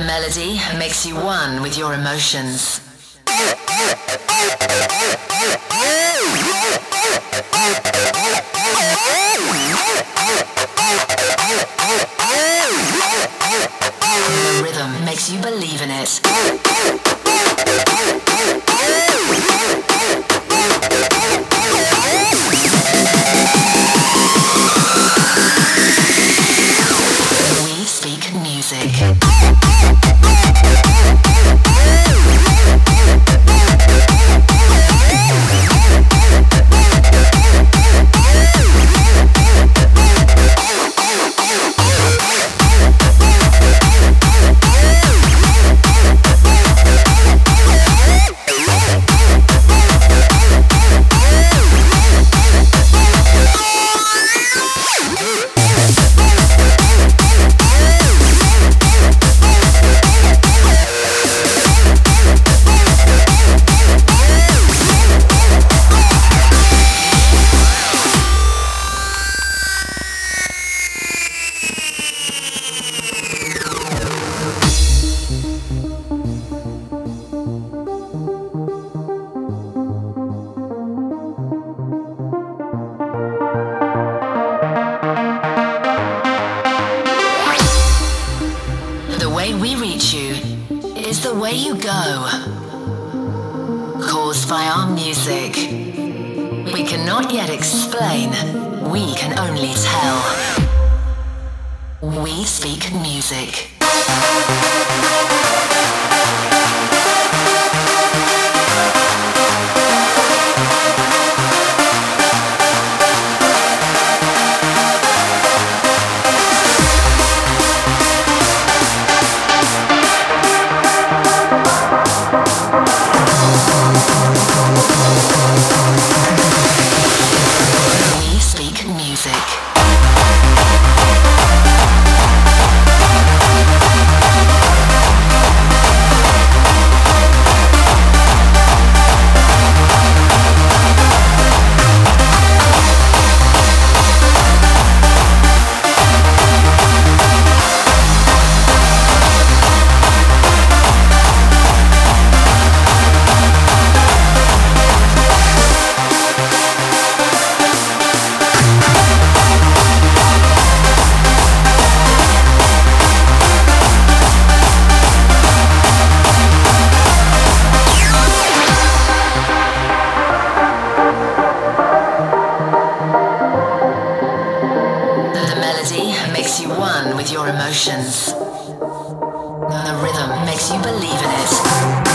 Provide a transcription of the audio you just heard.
melody makes you one with your emotions. The rhythm makes you believe in it. We speak music. The way we reach you is the way you go. Caused by our music. We cannot yet explain, we can only tell. We speak music. We speak music. The melody makes you one with your emotions. The rhythm makes you believe in it.